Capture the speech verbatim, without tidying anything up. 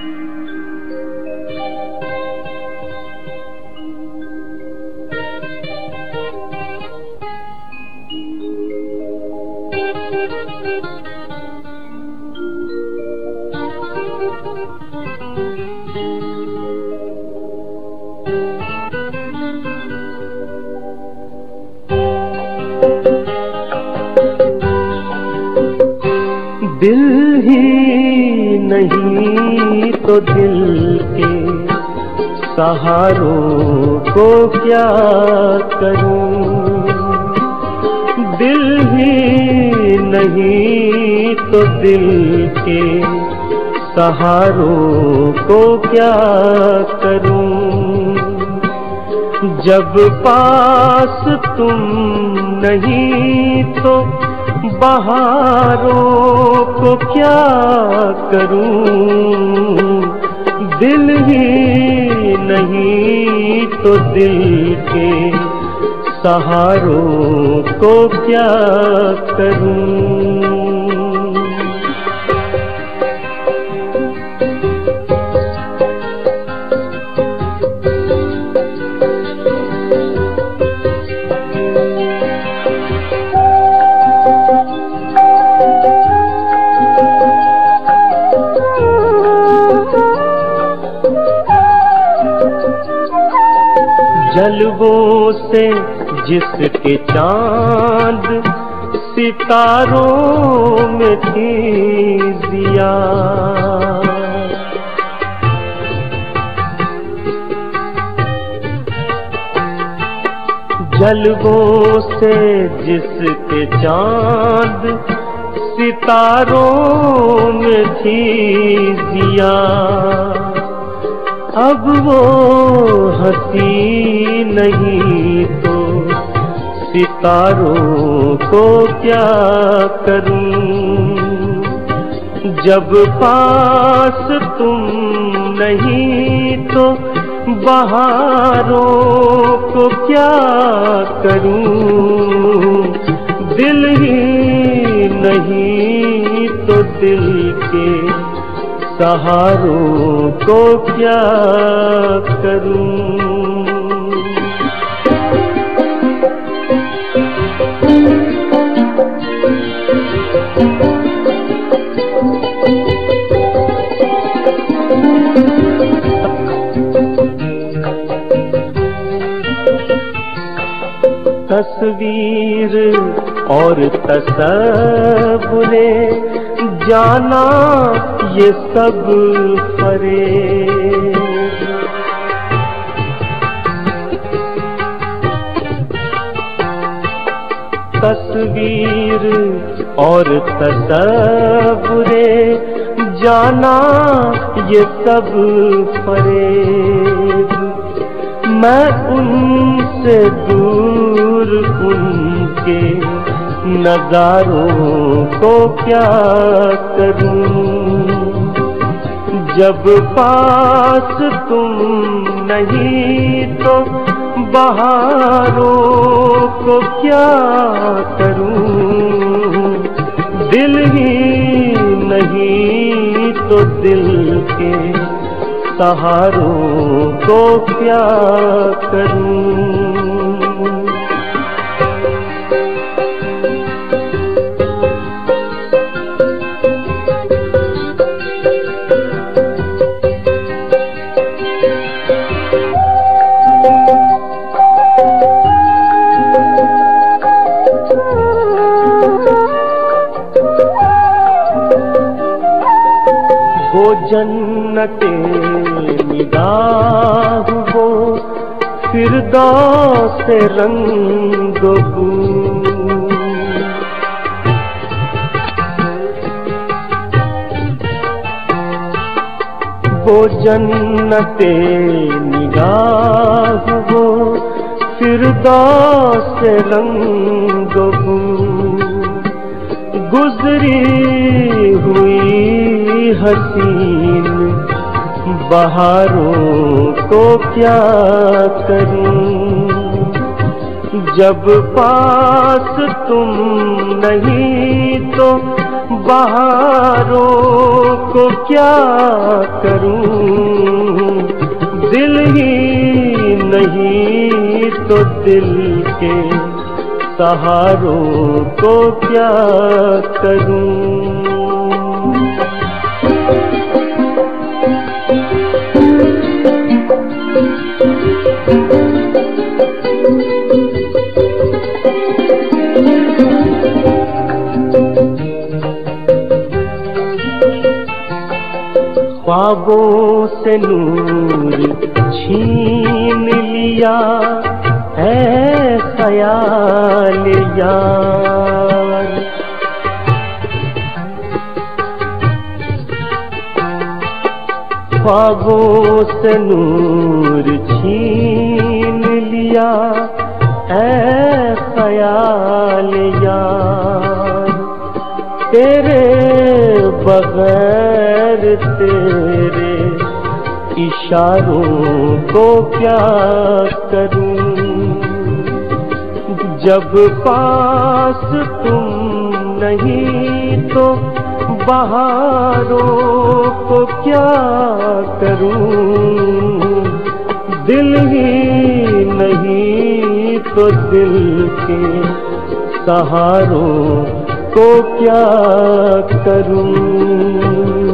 दिल ही नहीं तो दिल के सहारों को क्या करूं, दिल ही नहीं तो दिल के सहारों को क्या करूं। जब पास तुम नहीं तो बहारों को क्या करूं, दिल ही नहीं तो दिल के सहारों को क्या करूं। जलवों से जिसके चांद सितारों में थी जिया, जलवों से जिसके चांद सितारों में थी जिया, अब वो हंसी नहीं तो सितारों को क्या करूं। जब पास तुम नहीं तो बहारों को क्या करूं, दिल ही नहीं तो दिल के सहारों को क्या करूं। तस्वीर और तसव्वुरे जाना ये सब फरेब, तस्वीर और तसव्वुरे जाना ये सब फरेब। मैं उनसे दूर उनके नजारों को क्या करूं। जब पास तुम नहीं तो बहारों को क्या करूं, दिल ही नहीं तो दिल के सहारों को क्या करूं। वो जन्नते निगाह वो फिरदौस रंग बू, वो जन्नते निगाह वो फिरदौस रंग बू। गुजरी हुई हसीन बहारों को क्या करूं। जब पास तुम नहीं तो बहारों को क्या करूं, दिल ही नहीं तो दिल के सहारों को क्या करूं। ख्वाबों से नूर छीन लिया है ख्याल यार, ख्वाबों से नूर छीन लिया है ख्याल यार, तेरे बगैर तेरे इशारों को क्या करूं, जब पास तुम नहीं तो बहारों को क्या करूं, दिल ही नहीं तो दिल के सहारों को क्या करूं।